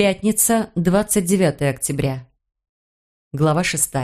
Пятница, 29 октября. Глава 6.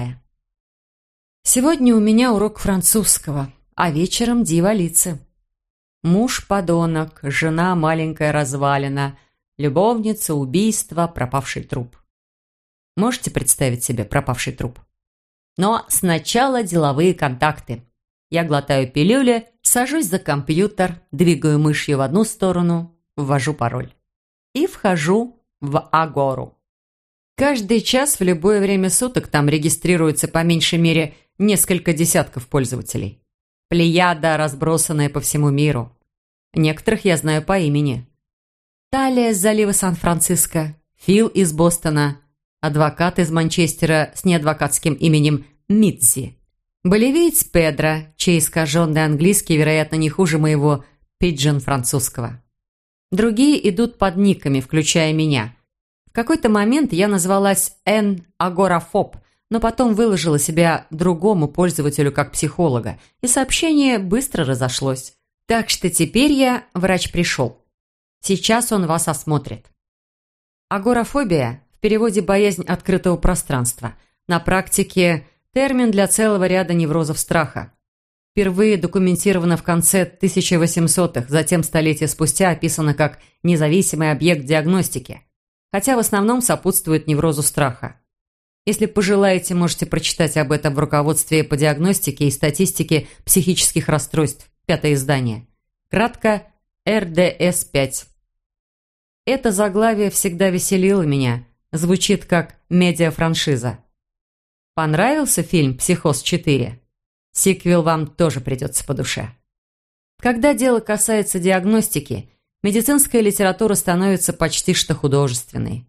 Сегодня у меня урок французского, а вечером дьяволицы. Муж – подонок, жена – маленькая развалина, любовница – убийство, пропавший труп. Можете представить себе пропавший труп? Но сначала деловые контакты. Я глотаю пилюли, сажусь за компьютер, двигаю мышью в одну сторону, ввожу пароль. И вхожу в Агору. Каждый час в любое время суток там регистрируется по меньшей мере несколько десятков пользователей. Плеяда, разбросанная по всему миру. Некоторых я знаю по имени. Талия с залива Сан-Франциско, Фил из Бостона, адвокат из Манчестера с неадвокатским именем Митзи, боливиец Педро, чей искаженный английский, вероятно, не хуже моего пиджин французского. Другие идут под никами, включая меня. В какой-то момент я назвалась Н. Агорафоб, но потом выложила себя другому пользователю как психолога, и сообщение быстро разошлось. Так что теперь врач пришел. Сейчас он вас осмотрит. Агорафобия в переводе «боязнь открытого пространства». На практике термин для целого ряда неврозов страха. Впервые документировано в конце 1800-х, затем столетия спустя описано как независимый объект диагностики, хотя в основном сопутствует неврозу страха. Если пожелаете, можете прочитать об этом в руководстве по диагностике и статистике психических расстройств, 5-е издание. Кратко РДС-5. Это заглавие всегда веселило меня, звучит как медиафраншиза. Понравился фильм «Психоз 4»? Сиквел вам тоже придется по душе. Когда дело касается диагностики, медицинская литература становится почти что художественной.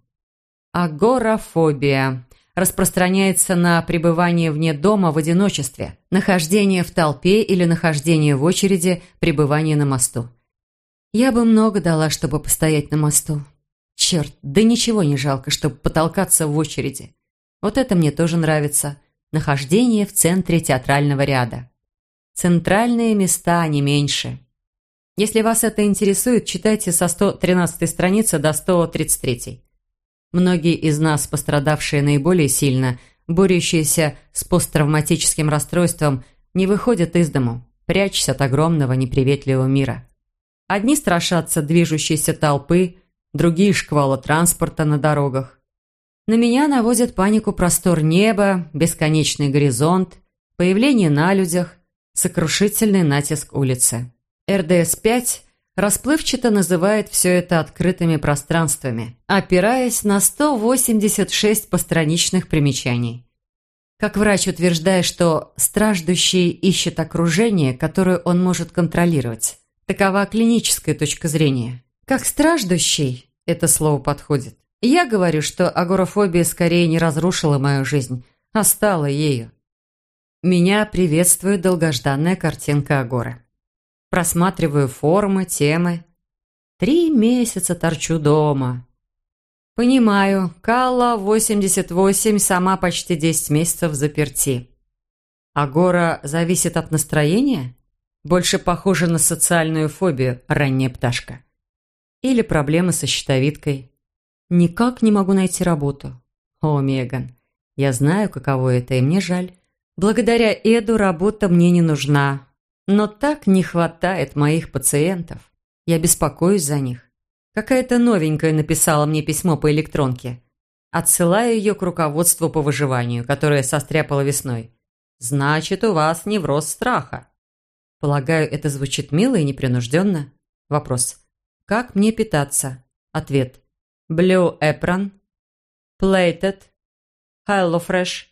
Агорафобия распространяется на пребывание вне дома в одиночестве, нахождение в толпе или нахождение в очереди, пребывание на мосту. Я бы много дала, чтобы постоять на мосту. Черт, да ничего не жалко, чтобы потолкаться в очереди. Вот это мне тоже нравится. Нахождение в центре театрального ряда. Центральные места, не меньше. Если вас это интересует, читайте со 113 страницы до 133. Многие из нас, пострадавшие наиболее сильно, борющиеся с посттравматическим расстройством, не выходят из дому, прячась от огромного неприветливого мира. Одни страшатся движущейся толпы, другие – шквала транспорта на дорогах. На меня наводит панику простор неба, бесконечный горизонт, появление на людях, сокрушительный натиск улицы. РДС-5 расплывчато называет все это открытыми пространствами, опираясь на 186 постраничных примечаний. Как врач утверждает, что страждущий ищет окружение, которое он может контролировать. Такова клиническая точка зрения. Как страждущий это слово подходит. Я говорю, что агорафобия скорее не разрушила мою жизнь, а стала ею. Меня приветствует долгожданная картинка Агоры. Просматриваю формы, темы. 3 месяца торчу дома. Понимаю, Калла 88 сама почти 10 месяцев заперти. Агора зависит от настроения? Больше похоже на социальную фобию, ранняя пташка. Или проблемы со щитовидкой. Никак не могу найти работу. О, Меган, я знаю, каково это, и мне жаль. Благодаря Эду работа мне не нужна. Но так не хватает моих пациентов. Я беспокоюсь за них. Какая-то новенькая написала мне письмо по электронке. Отсылаю ее к руководству по выживанию, которое состряпала весной. Значит, у вас невроз страха. Полагаю, это звучит мило и непринужденно. Вопрос. Как мне питаться? Ответ. Blue Apron, Plated, HelloFresh.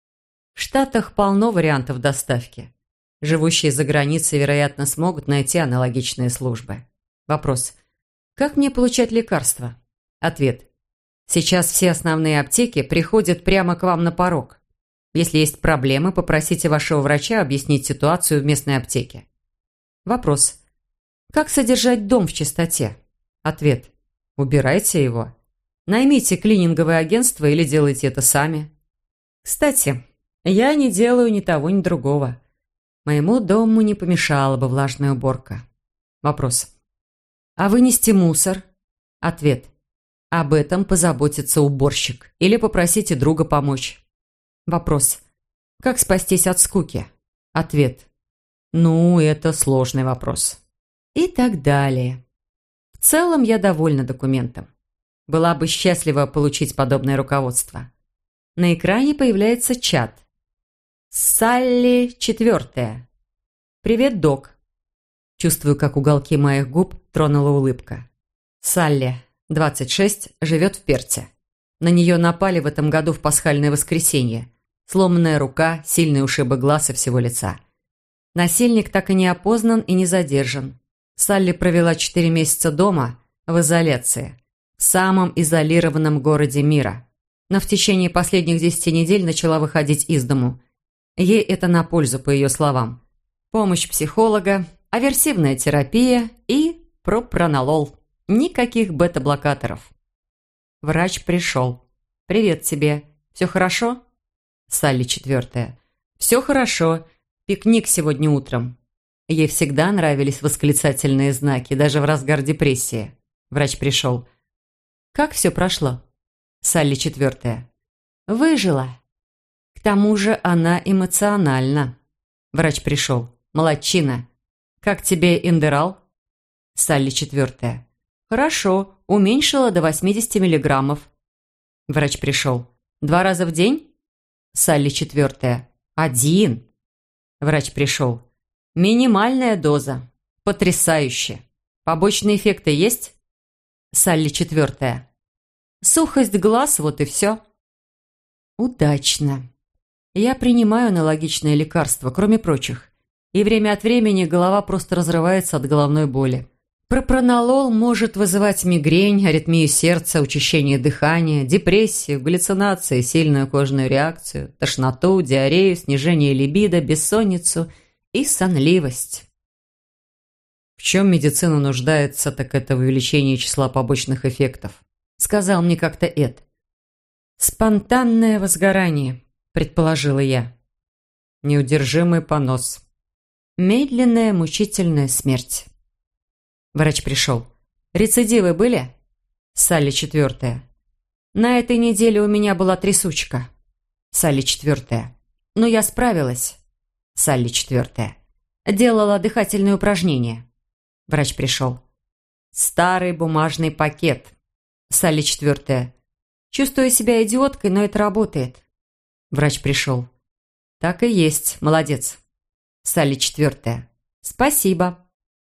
В Штатах полно вариантов доставки. Живущие за границей, вероятно, смогут найти аналогичные службы. Вопрос. Как мне получать лекарства? Ответ. Сейчас все основные аптеки приходят прямо к вам на порог. Если есть проблемы, попросите вашего врача объяснить ситуацию в местной аптеке. Вопрос. Как содержать дом в чистоте? Ответ. Убирайте его. Наймите клининговое агентство или делайте это сами. Кстати, я не делаю ни того, ни другого. Моему дому не помешала бы влажная уборка. Вопрос. А вынести мусор? Ответ. Об этом позаботится уборщик. Или попросите друга помочь. Вопрос. Как спастись от скуки? Ответ. Ну, это сложный вопрос. И так далее. В целом я довольна документом. Была бы счастлива получить подобное руководство. На экране появляется чат. Салли 4. «Привет, док». Чувствую, как уголки моих губ тронула улыбка. Салли, 26, живет в Перте. На нее напали в этом году в пасхальное воскресенье. Сломанная рука, сильные ушибы глаз и всего лица. Насильник так и не опознан и не задержан. Салли провела 4 месяца дома, в изоляции, в самом изолированном городе мира. Но в течение последних 10 недель начала выходить из дому. Ей это на пользу, по ее словам. Помощь психолога, аверсивная терапия и пропранолол. Никаких бета-блокаторов. Врач пришел. «Привет тебе. Все хорошо?» Салли 4. «Все хорошо. Пикник сегодня утром». Ей всегда нравились восклицательные знаки, даже в разгар депрессии. Врач пришел. «Как все прошло?» Салли 4. «Выжила. К тому же она эмоциональна». Врач пришел. «Молодчина. Как тебе эндерал?» Салли 4. «Хорошо. Уменьшила до 80 миллиграммов». Врач пришел. «2 раза в день?» Салли 4. «1». Врач пришел. «Минимальная доза. Потрясающе. Побочные эффекты есть?» Салли 4. «Сухость глаз, вот и все». «Удачно. Я принимаю аналогичные лекарства, кроме прочих. И время от времени голова просто разрывается от головной боли. Пропранолол может вызывать мигрень, аритмию сердца, учащение дыхания, депрессию, галлюцинации, сильную кожную реакцию, тошноту, диарею, снижение либидо, бессонницу и сонливость». «В чем медицина нуждается, так это в увеличении числа побочных эффектов», сказал мне как-то Эд. «Спонтанное возгорание», предположила я. «Неудержимый понос». «Медленная мучительная смерть». Врач пришел. «Рецидивы были?» Салли 4. «На этой неделе у меня была трясучка». Салли 4. «Но я справилась». Салли 4. «Делала дыхательные упражнения». Врач пришел. «Старый бумажный пакет». Салли 4. «Чувствую себя идиоткой, но это работает». Врач пришел. «Так и есть, молодец». Салли 4. «Спасибо».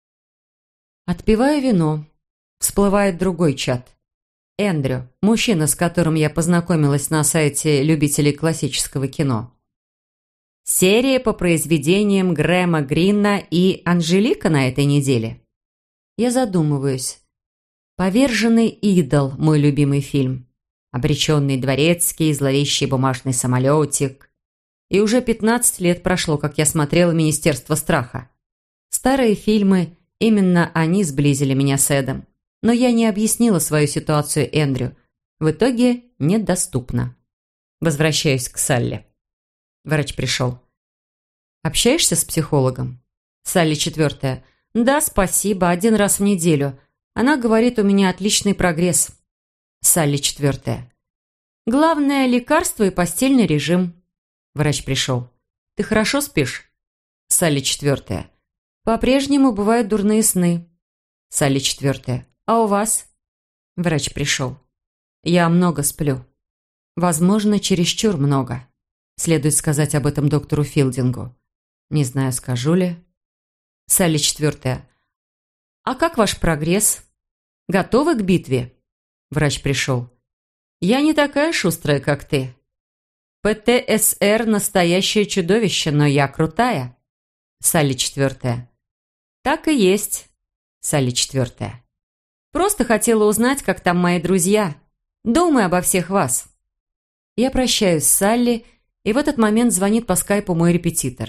Отпиваю вино. Всплывает другой чат. Эндрю, мужчина, с которым я познакомилась на сайте любителей классического кино. Серия по произведениям Грэма Грина и Анжелика на этой неделе. Я задумываюсь. «Поверженный идол» – мой любимый фильм. «Обреченный дворецкий», «Зловещий бумажный самолетик». И уже 15 лет прошло, как я смотрела «Министерство страха». Старые фильмы, именно они сблизили меня с Эдом. Но я не объяснила свою ситуацию Эндрю. В итоге недоступно. Возвращаюсь к Салли. Врач пришел. «Общаешься с психологом?» Салли 4. «Да, спасибо, 1 раз в неделю. Она говорит, у меня отличный прогресс». Салли 4. «Главное – лекарство и постельный режим». Врач пришел. «Ты хорошо спишь?» Салли 4. «По-прежнему бывают дурные сны». Салли 4. «А у вас?» Врач пришел. «Я много сплю. Возможно, чересчур много. Следует сказать об этом доктору Филдингу. Не знаю, скажу ли». Салли 4. «А как ваш прогресс? Готовы к битве?» Врач пришел. «Я не такая шустрая, как ты. ПТСР – настоящее чудовище, но я крутая». Салли 4. «Так и есть». Салли 4. «Просто хотела узнать, как там мои друзья. Думаю обо всех вас». Я прощаюсь с Салли, и в этот момент звонит по скайпу мой репетитор.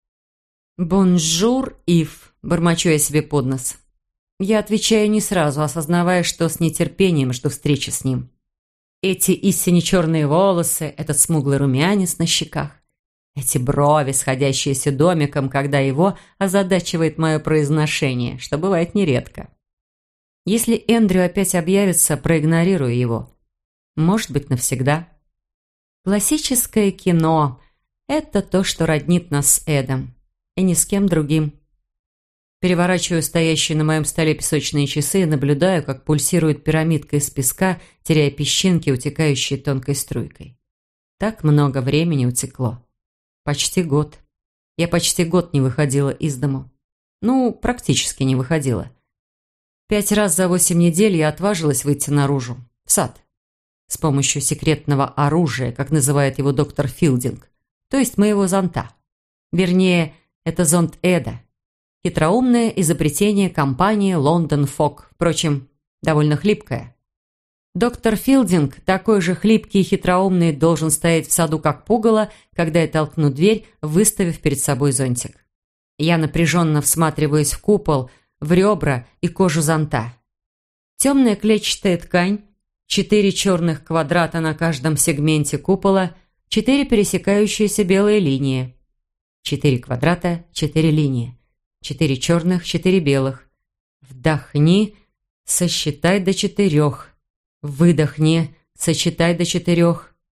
«Бонжур, Ив», – бормочу я себе под нос. Я отвечаю не сразу, осознавая, что с нетерпением жду встречи с ним. Эти истинно черные волосы, этот смуглый румянец на щеках, эти брови, сходящиеся домиком, когда его озадачивает мое произношение, что бывает нередко. Если Эндрю опять объявится, проигнорирую его. Может быть, навсегда. Классическое кино – это то, что роднит нас с Эдом. И ни с кем другим. Переворачиваю стоящие на моем столе песочные часы и наблюдаю, как пульсирует пирамидка из песка, теряя песчинки, утекающие тонкой струйкой. Так много времени утекло. Почти год. Я почти год не выходила из дому. Ну, практически не выходила. 5 раз за 8 недель я отважилась выйти наружу, в сад, с помощью секретного оружия, как называет его доктор Филдинг, то есть моего зонта. Вернее, это зонт Эда. Хитроумное изобретение компании Лондон Фог, впрочем, довольно хлипкое. Доктор Филдинг, такой же хлипкий и хитроумный, должен стоять в саду как пугало, когда я толкну дверь, выставив перед собой зонтик. Я напряженно всматриваюсь в купол, в ребра и кожу зонта. Темная клетчатая ткань, 4 черных квадрата на каждом сегменте купола, 4 пересекающиеся белые линии. 4 квадрата, 4 линии. 4 черных, 4 белых. Вдохни, сосчитай до 4. Выдохни, сосчитай до 4.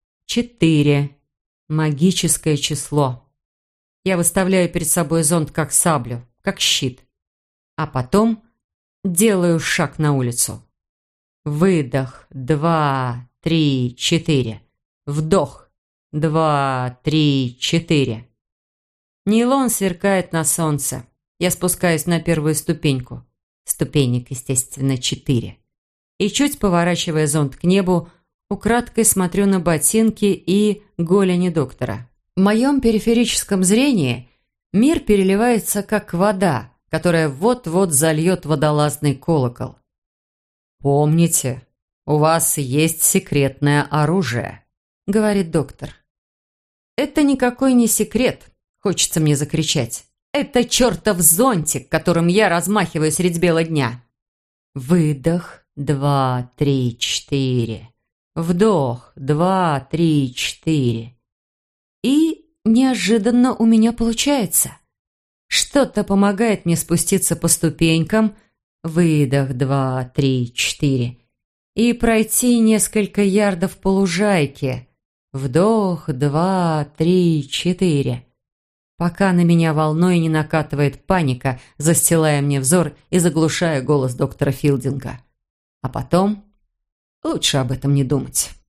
4. Магическое число. Я выставляю перед собой зонт как саблю, как щит. А потом делаю шаг на улицу. Выдох. 2, 3, 4. Вдох. 2, 3, 4. Нейлон сверкает на солнце. Я спускаюсь на первую ступеньку. Ступенек, естественно, 4. И чуть поворачивая зонт к небу, украдкой смотрю на ботинки и голени доктора. В моем периферическом зрении мир переливается, как вода, которая вот-вот зальет водолазный колокол. «Помните, у вас есть секретное оружие», — говорит доктор. «Это никакой не секрет», — хочется мне закричать. «Это чертов зонтик, которым я размахиваю средь бела дня». Выдох. 2, 3, 4. Вдох. 2, 3, 4. И неожиданно у меня получается. Что-то помогает мне спуститься по ступенькам. Выдох. 2, 3, 4. И пройти несколько ярдов по лужайке. Вдох. 2, 3, 4. Пока на меня волной не накатывает паника, застилая мне взор и заглушая голос доктора Филдинга. А потом лучше об этом не думать.